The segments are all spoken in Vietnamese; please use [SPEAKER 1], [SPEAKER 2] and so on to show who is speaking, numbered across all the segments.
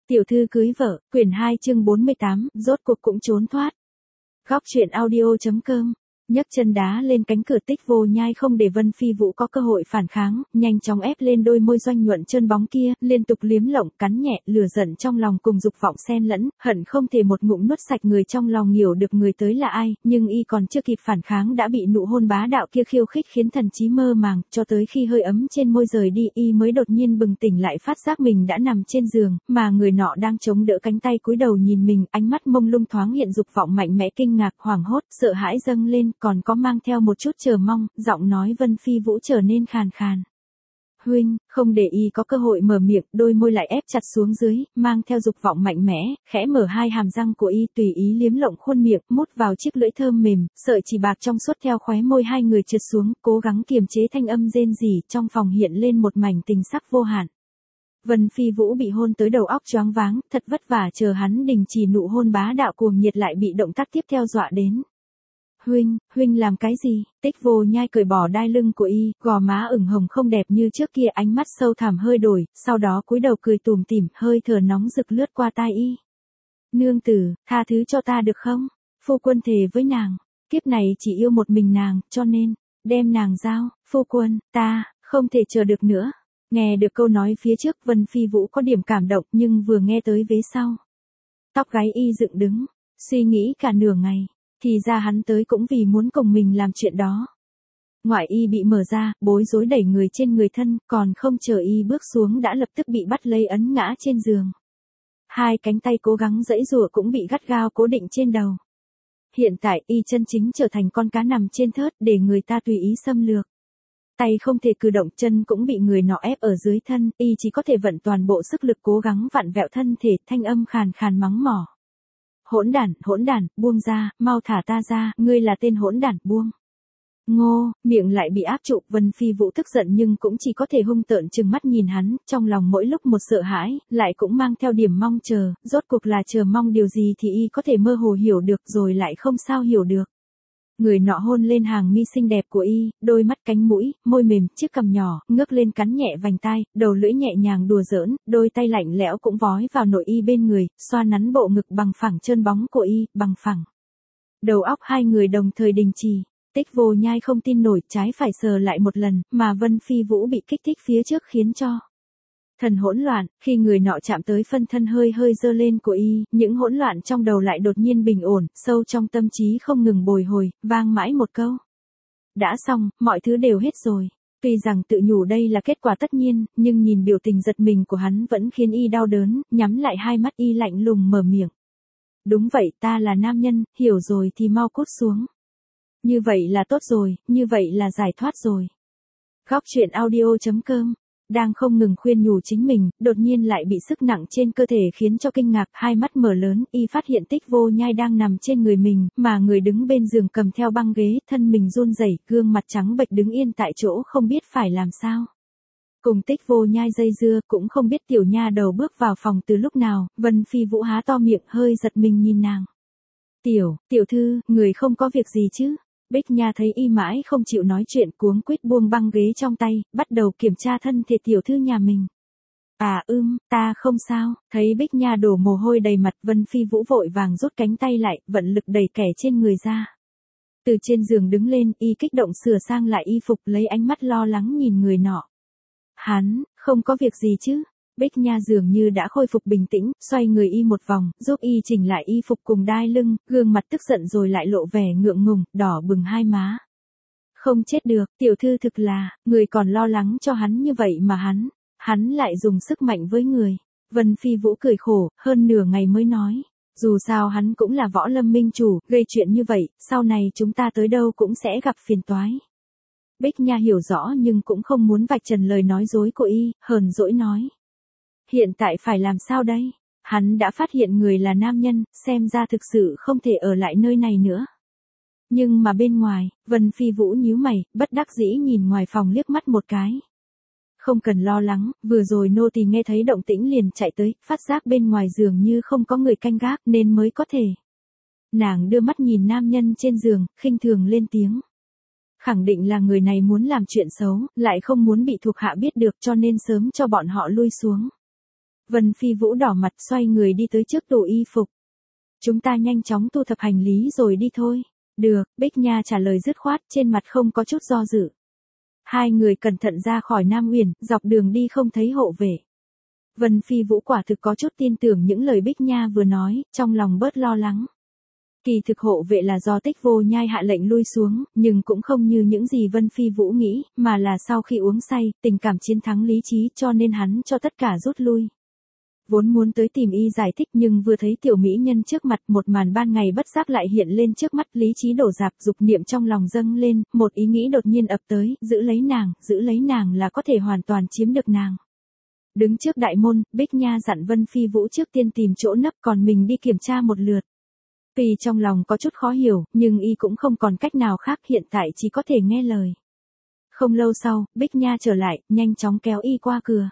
[SPEAKER 1] Tiểu thư cưới vợ, quyển 2 chương 48, rốt cuộc cũng trốn thoát. Góc truyện audio.com. Nhấc chân đá lên cánh cửa Tích Vô Nhai không để Vân Phi Vũ có cơ hội phản kháng, nhanh chóng ép lên đôi môi doanh nhuận trơn bóng kia, liên tục liếm lộng cắn nhẹ, lửa giận trong lòng cùng dục vọng xen lẫn, hận không thể một ngụm nuốt sạch người trong lòng, hiểu được người tới là ai, nhưng y còn chưa kịp phản kháng đã bị nụ hôn bá đạo kia khiêu khích khiến thần trí mơ màng, cho tới khi hơi ấm trên môi rời đi, y mới đột nhiên bừng tỉnh lại, phát giác mình đã nằm trên giường, mà người nọ đang chống đỡ cánh tay cúi đầu nhìn mình, ánh mắt mông lung thoáng hiện dục vọng mạnh mẽ, kinh ngạc, hoảng hốt, sợ hãi dâng lên, còn có mang theo một chút chờ mong, giọng nói Vân Phi Vũ trở nên khàn khàn. Huynh, không để y có cơ hội mở miệng, đôi môi lại ép chặt xuống dưới, mang theo dục vọng mạnh mẽ, khẽ mở hai hàm răng của y, tùy ý liếm lộng khuôn miệng, mút vào chiếc lưỡi thơm mềm, sợi chỉ bạc trong suốt theo khóe môi hai người trượt xuống, cố gắng kiềm chế thanh âm rên rỉ, trong phòng hiện lên một mảnh tình sắc vô hạn. Vân Phi Vũ bị hôn tới đầu óc choáng váng, thật vất vả chờ hắn đình chỉ nụ hôn bá đạo cuồng nhiệt lại bị động tác tiếp theo dọa đến. Huynh làm cái gì? Tích Vô Nhai cởi bỏ đai lưng của y, gò má ửng hồng không đẹp như trước kia, ánh mắt sâu thẳm hơi đổi, sau đó cúi đầu cười tủm tỉm, hơi thở nóng rực lướt qua tai y. Nương tử, tha thứ cho ta được không? Phu quân thề với nàng, kiếp này chỉ yêu một mình nàng, cho nên, đem nàng giao, phu quân, ta, không thể chờ được nữa. Nghe được câu nói phía trước Vân Phi Vũ có điểm cảm động nhưng vừa nghe tới vế sau. Tóc gáy y dựng đứng, suy nghĩ cả nửa ngày. Thì ra hắn tới cũng vì muốn cùng mình làm chuyện đó. Ngoại y bị mở ra, bối rối đẩy người trên người thân, còn không chờ y bước xuống đã lập tức bị bắt lấy ấn ngã trên giường. Hai cánh tay cố gắng giãy giụa cũng bị gắt gao cố định trên đầu. Hiện tại y chân chính trở thành con cá nằm trên thớt để người ta tùy ý xâm lược. Tay không thể cử động, chân cũng bị người nọ ép ở dưới thân, y chỉ có thể vận toàn bộ sức lực cố gắng vặn vẹo thân thể, thanh âm khàn khàn mắng mỏ. Hỗn đản, buông ra, mau thả ta ra, ngươi là tên hỗn đản, buông. Ngô, miệng lại bị áp trụ, Vân Phi Vũ tức giận nhưng cũng chỉ có thể hung tợn trừng mắt nhìn hắn, trong lòng mỗi lúc một sợ hãi, lại cũng mang theo điểm mong chờ, rốt cuộc là chờ mong điều gì thì y có thể mơ hồ hiểu được rồi lại không sao hiểu được. Người nọ hôn lên hàng mi xinh đẹp của y, đôi mắt, cánh mũi, môi mềm, chiếc cằm nhỏ, ngước lên cắn nhẹ vành tai, đầu lưỡi nhẹ nhàng đùa giỡn, đôi tay lạnh lẽo cũng vói vào nội y bên người, xoa nắn bộ ngực bằng phẳng trơn bóng của y, bằng phẳng. Đầu óc hai người đồng thời đình trì, Tích Vô Nhai không tin nổi, trái phải sờ lại một lần, mà Vân Phi Vũ bị kích thích phía trước khiến cho thần hỗn loạn, khi người nọ chạm tới phân thân hơi dơ lên của y, những hỗn loạn trong đầu lại đột nhiên bình ổn, sâu trong tâm trí không ngừng bồi hồi, vang mãi một câu. Đã xong, mọi thứ đều hết rồi. Tuy rằng tự nhủ đây là kết quả tất nhiên, nhưng nhìn biểu tình giật mình của hắn vẫn khiến y đau đớn, nhắm lại hai mắt y lạnh lùng mở miệng. Đúng vậy, ta là nam nhân, hiểu rồi thì mau cút xuống. Như vậy là tốt rồi, như vậy là giải thoát rồi. Góc truyện audio.com. Đang không ngừng khuyên nhủ chính mình, đột nhiên lại bị sức nặng trên cơ thể khiến cho kinh ngạc, hai mắt mở lớn, y phát hiện Tích Vô Nhai đang nằm trên người mình, mà người đứng bên giường cầm theo băng ghế, thân mình run rẩy, gương mặt trắng bệch đứng yên tại chỗ không biết phải làm sao. Cùng Tích Vô Nhai dây dưa, cũng không biết tiểu nha đầu bước vào phòng từ lúc nào, Vân Phi Vũ há to miệng hơi giật mình nhìn nàng. Tiểu thư, người không có việc gì chứ? Bích Nha thấy y mãi không chịu nói chuyện cuống quýt buông băng ghế trong tay, bắt đầu kiểm tra thân thể tiểu thư nhà mình. Ta không sao, thấy Bích Nha đổ mồ hôi đầy mặt, Vân Phi Vũ vội vàng rút cánh tay lại, vận lực đẩy kẻ trên người ra. Từ trên giường đứng lên, y kích động sửa sang lại y phục, lấy ánh mắt lo lắng nhìn người nọ. Hắn, không có việc gì chứ? Bích Nha dường như đã khôi phục bình tĩnh, xoay người y một vòng, giúp y chỉnh lại y phục cùng đai lưng, gương mặt tức giận rồi lại lộ vẻ ngượng ngùng, đỏ bừng hai má. Không chết được, tiểu thư thực là, người còn lo lắng cho hắn như vậy mà hắn lại dùng sức mạnh với người. Vân Phi Vũ cười khổ, hơn nửa ngày mới nói. Dù sao hắn cũng là võ lâm minh chủ, gây chuyện như vậy, sau này chúng ta tới đâu cũng sẽ gặp phiền toái. Bích Nha hiểu rõ nhưng cũng không muốn vạch trần lời nói dối của y, hờn dỗi nói. Hiện tại phải làm sao đây? Hắn đã phát hiện người là nam nhân, xem ra thực sự không thể ở lại nơi này nữa. Nhưng mà bên ngoài, Vân Phi Vũ nhíu mày, bất đắc dĩ nhìn ngoài phòng liếc mắt một cái. Không cần lo lắng, vừa rồi nô tỳ nghe thấy động tĩnh liền chạy tới, phát giác bên ngoài giường như không có người canh gác nên mới có thể. Nàng đưa mắt nhìn nam nhân trên giường, khinh thường lên tiếng. Khẳng định là người này muốn làm chuyện xấu, lại không muốn bị thuộc hạ biết được cho nên sớm cho bọn họ lui xuống. Vân Phi Vũ đỏ mặt xoay người đi tới trước tủ y phục. Chúng ta nhanh chóng thu thập hành lý rồi đi thôi. Được, Bích Nha trả lời dứt khoát, trên mặt không có chút do dự. Hai người cẩn thận ra khỏi Nam Uyển, dọc đường đi không thấy hộ vệ. Vân Phi Vũ quả thực có chút tin tưởng những lời Bích Nha vừa nói, trong lòng bớt lo lắng. Kỳ thực hộ vệ là do Tích Vô Nhai hạ lệnh lui xuống, nhưng cũng không như những gì Vân Phi Vũ nghĩ, mà là sau khi uống say, tình cảm chiến thắng lý trí cho nên hắn cho tất cả rút lui. Vốn muốn tới tìm y giải thích nhưng vừa thấy tiểu mỹ nhân trước mặt, một màn ban ngày bất giác lại hiện lên trước mắt, lý trí đổ rạp, dục niệm trong lòng dâng lên, một ý nghĩ đột nhiên ập tới, giữ lấy nàng là có thể hoàn toàn chiếm được nàng. Đứng trước đại môn, Bích Nha dặn Vân Phi Vũ trước tiên tìm chỗ nấp, còn mình đi kiểm tra một lượt. Tuy trong lòng có chút khó hiểu, nhưng y cũng không còn cách nào khác, hiện tại chỉ có thể nghe lời. Không lâu sau, Bích Nha trở lại, nhanh chóng kéo y qua cửa.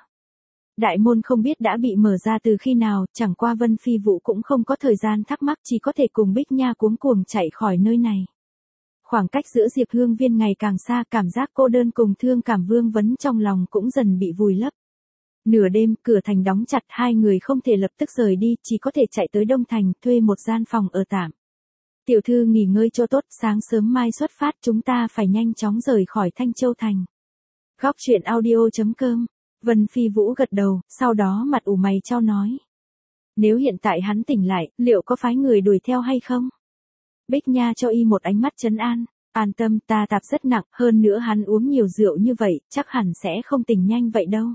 [SPEAKER 1] Đại môn không biết đã bị mở ra từ khi nào, chẳng qua Vân Phi Vũ cũng không có thời gian thắc mắc, chỉ có thể cùng Bích Nha cuống cuồng chạy khỏi nơi này. Khoảng cách giữa Diệp Hương Viên ngày càng xa, cảm giác cô đơn cùng thương cảm vương vấn trong lòng cũng dần bị vùi lấp. Nửa đêm, cửa thành đóng chặt, hai người không thể lập tức rời đi, chỉ có thể chạy tới Đông Thành, thuê một gian phòng ở tạm. Tiểu thư nghỉ ngơi cho tốt, sáng sớm mai xuất phát, chúng ta phải nhanh chóng rời khỏi Thanh Châu Thành. Góc truyện audio.com. Vân Phi Vũ gật đầu, sau đó mặt ủ mày chau nói. Nếu hiện tại hắn tỉnh lại, liệu có phái người đuổi theo hay không? Bích Nha cho y một ánh mắt trấn an. An tâm, ta tạp rất nặng, hơn nữa hắn uống nhiều rượu như vậy, chắc hẳn sẽ không tỉnh nhanh vậy đâu.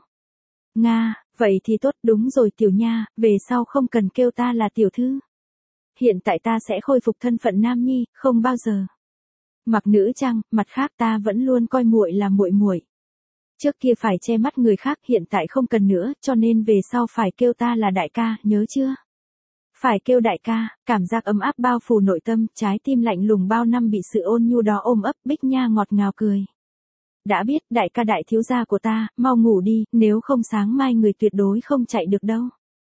[SPEAKER 1] Nga, vậy thì tốt, đúng rồi Tiểu Nha, về sau không cần kêu ta là tiểu thư. Hiện tại ta sẽ khôi phục thân phận nam nhi, không bao giờ mặc nữ trang, mặt khác ta vẫn luôn coi muội là muội muội. Trước kia phải che mắt người khác, hiện tại không cần nữa, cho nên về sau phải kêu ta là đại ca, nhớ chưa? Phải kêu đại ca, cảm giác ấm áp bao phủ nội tâm, trái tim lạnh lùng bao năm bị sự ôn nhu đó ôm ấp, Bích Nha ngọt ngào cười. Đã biết, đại ca đại thiếu gia của ta, mau ngủ đi, nếu không sáng mai người tuyệt đối không chạy được đâu.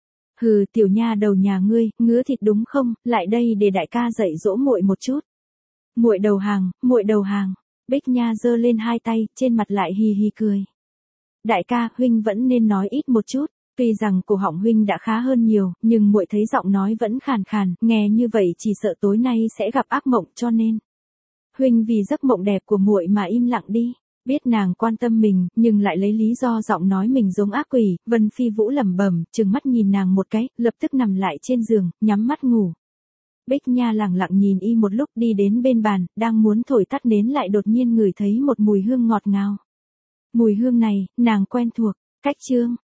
[SPEAKER 1] Hừ, Tiểu Nha đầu nhà ngươi, ngứa thịt đúng không, lại đây để đại ca dạy dỗ muội một chút. Muội đầu hàng, muội đầu hàng. Bích Nha giơ lên hai tay, trên mặt lại hì hì cười. Đại ca, huynh vẫn nên nói ít một chút. Tuy rằng cổ họng huynh đã khá hơn nhiều, nhưng muội thấy giọng nói vẫn khàn khàn, nghe như vậy chỉ sợ tối nay sẽ gặp ác mộng, cho nên huynh vì giấc mộng đẹp của muội mà im lặng đi. Biết nàng quan tâm mình, nhưng lại lấy lý do giọng nói mình giống ác quỷ, Vân Phi Vũ lẩm bẩm, trừng mắt nhìn nàng một cái, lập tức nằm lại trên giường, nhắm mắt ngủ. Bích Nha lẳng lặng nhìn y một lúc, đi đến bên bàn, đang muốn thổi tắt nến lại đột nhiên ngửi thấy một mùi hương ngọt ngào. Mùi hương này, nàng quen thuộc. Cách chương